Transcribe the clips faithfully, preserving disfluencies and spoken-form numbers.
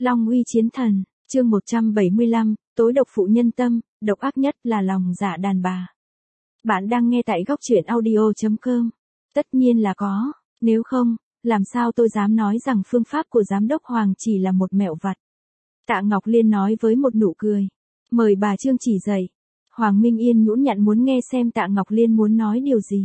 Long uy chiến thần, chương một trăm bảy mươi lăm, tối độc phụ nhân tâm, độc ác nhất là lòng dạ đàn bà. Bạn đang nghe tại góc truyện audio chấm com. Tất nhiên là có, nếu không, làm sao tôi dám nói rằng phương pháp của giám đốc Hoàng chỉ là một mẹo vặt. Tạ Ngọc Liên nói với một nụ cười. Mời bà Trương chỉ dạy. Hoàng Minh Yên nhũn nhặn muốn nghe xem Tạ Ngọc Liên muốn nói điều gì.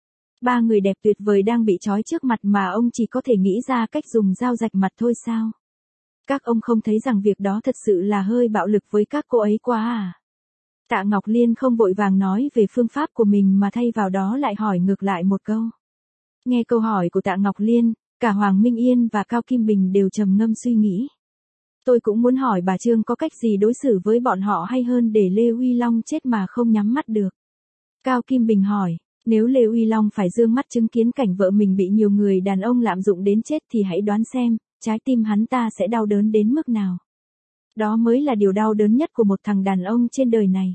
Ba người đẹp tuyệt vời đang bị trói trước mặt mà ông chỉ có thể nghĩ ra cách dùng dao rạch mặt thôi sao? Các ông không thấy rằng việc đó thật sự là hơi bạo lực với các cô ấy quá à? Tạ Ngọc Liên không vội vàng nói về phương pháp của mình mà thay vào đó lại hỏi ngược lại một câu. Nghe câu hỏi của Tạ Ngọc Liên, cả Hoàng Minh Yên và Cao Kim Bình đều trầm ngâm suy nghĩ. Tôi cũng muốn hỏi bà Trương có cách gì đối xử với bọn họ hay hơn để Lê Uy Long chết mà không nhắm mắt được. Cao Kim Bình hỏi, nếu Lê Uy Long phải dương mắt chứng kiến cảnh vợ mình bị nhiều người đàn ông lạm dụng đến chết thì hãy đoán xem, trái tim hắn ta sẽ đau đớn đến mức nào. Đó mới là điều đau đớn nhất của một thằng đàn ông trên đời này.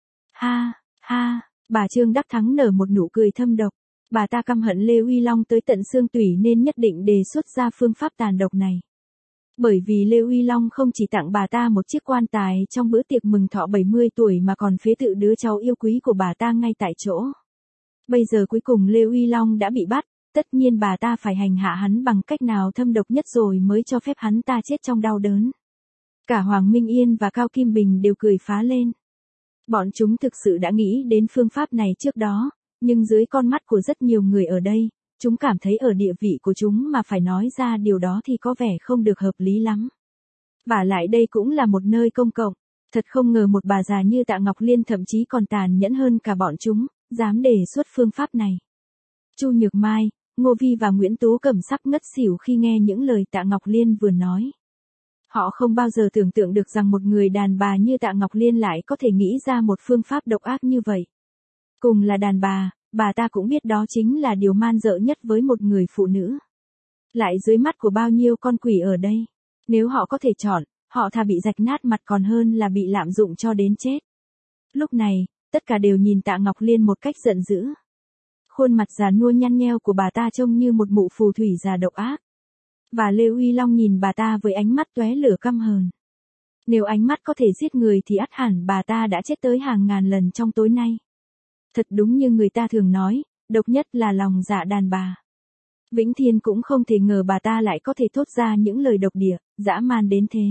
Ha, ha, bà Trương Đắc Thắng nở một nụ cười thâm độc. Bà ta căm hận Lê Uy Long tới tận xương tủy nên nhất định đề xuất ra phương pháp tàn độc này. Bởi vì Lê Uy Long không chỉ tặng bà ta một chiếc quan tài trong bữa tiệc mừng thọ bảy mươi tuổi mà còn phế tự đứa cháu yêu quý của bà ta ngay tại chỗ. Bây giờ cuối cùng Lê Uy Long đã bị bắt, tất nhiên bà ta phải hành hạ hắn bằng cách nào thâm độc nhất rồi mới cho phép hắn ta chết trong đau đớn. Cả Hoàng Minh Yên và Cao Kim Bình đều cười phá lên. Bọn chúng thực sự đã nghĩ đến phương pháp này trước đó, nhưng dưới con mắt của rất nhiều người ở đây, chúng cảm thấy ở địa vị của chúng mà phải nói ra điều đó thì có vẻ không được hợp lý lắm. Vả lại đây cũng là một nơi công cộng, thật không ngờ một bà già như Tạ Ngọc Liên thậm chí còn tàn nhẫn hơn cả bọn chúng, dám đề xuất phương pháp này. Chu Nhược Mai, Ngô Vi và Nguyễn Tú Cẩm sắp ngất xỉu khi nghe những lời Tạ Ngọc Liên vừa nói. Họ không bao giờ tưởng tượng được rằng một người đàn bà như Tạ Ngọc Liên lại có thể nghĩ ra một phương pháp độc ác như vậy. Cùng là đàn bà, bà ta cũng biết đó chính là điều man dợ nhất với một người phụ nữ. Lại dưới mắt của bao nhiêu con quỷ ở đây, nếu họ có thể chọn, họ thà bị rạch nát mặt còn hơn là bị lạm dụng cho đến chết. Lúc này, tất cả đều nhìn Tạ Ngọc Liên một cách giận dữ. Khuôn mặt già nua nhăn nheo của bà ta trông như một mụ phù thủy già độc ác. Và Lê Uy Long nhìn bà ta với ánh mắt tóe lửa căm hờn. Nếu ánh mắt có thể giết người thì ắt hẳn bà ta đã chết tới hàng ngàn lần trong tối nay. Thật đúng như người ta thường nói, độc nhất là lòng dạ đàn bà. Vĩnh Thiên cũng không thể ngờ bà ta lại có thể thốt ra những lời độc địa, dã man đến thế.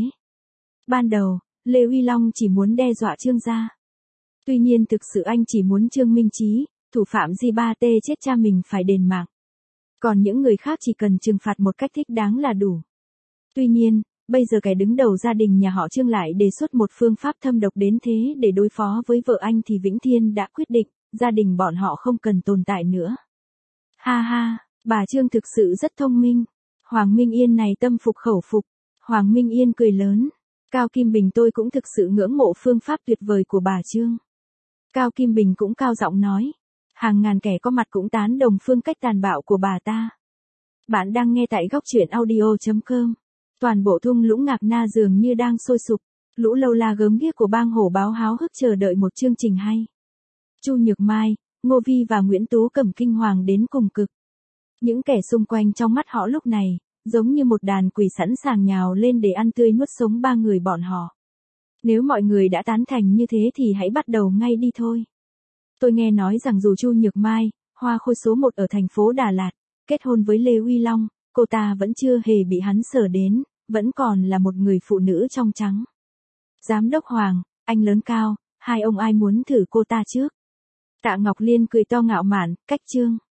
Ban đầu, Lê Uy Long chỉ muốn đe dọa Trương gia. Tuy nhiên thực sự anh chỉ muốn Trương Minh Chí, thủ phạm Di Ba Tê chết cha mình phải đền mạng. Còn những người khác chỉ cần trừng phạt một cách thích đáng là đủ. Tuy nhiên, bây giờ kẻ đứng đầu gia đình nhà họ Trương lại đề xuất một phương pháp thâm độc đến thế để đối phó với vợ anh thì Vĩnh Thiên đã quyết định, gia đình bọn họ không cần tồn tại nữa. Ha ha, bà Trương thực sự rất thông minh. Hoàng Minh Yên này tâm phục khẩu phục. Hoàng Minh Yên cười lớn. Cao Kim Bình tôi cũng thực sự ngưỡng mộ phương pháp tuyệt vời của bà Trương. Cao Kim Bình cũng cao giọng nói. Hàng ngàn kẻ có mặt cũng tán đồng phương cách tàn bạo của bà ta. Bạn đang nghe tại góc truyện audio chấm com. Toàn bộ thung lũng Ngạc Na dường như đang sôi sục. Lũ lâu la gớm ghiếc của bang hổ báo háo hức chờ đợi một chương trình hay. Chu Nhược Mai, Ngô Vi và Nguyễn Tú Cẩm kinh hoàng đến cùng cực. Những kẻ xung quanh trong mắt họ lúc này, giống như một đàn quỷ sẵn sàng nhào lên để ăn tươi nuốt sống ba người bọn họ. Nếu mọi người đã tán thành như thế thì hãy bắt đầu ngay đi thôi. Tôi nghe nói rằng dù Chu Nhược Mai, hoa khôi số một ở thành phố Đà Lạt, kết hôn với Lê Uy Long, cô ta vẫn chưa hề bị hắn sờ đến, vẫn còn là một người phụ nữ trong trắng. Giám đốc Hoàng, anh lớn cao, hai ông ai muốn thử cô ta trước? Tạ Ngọc Liên cười to ngạo mạn, cách Trương.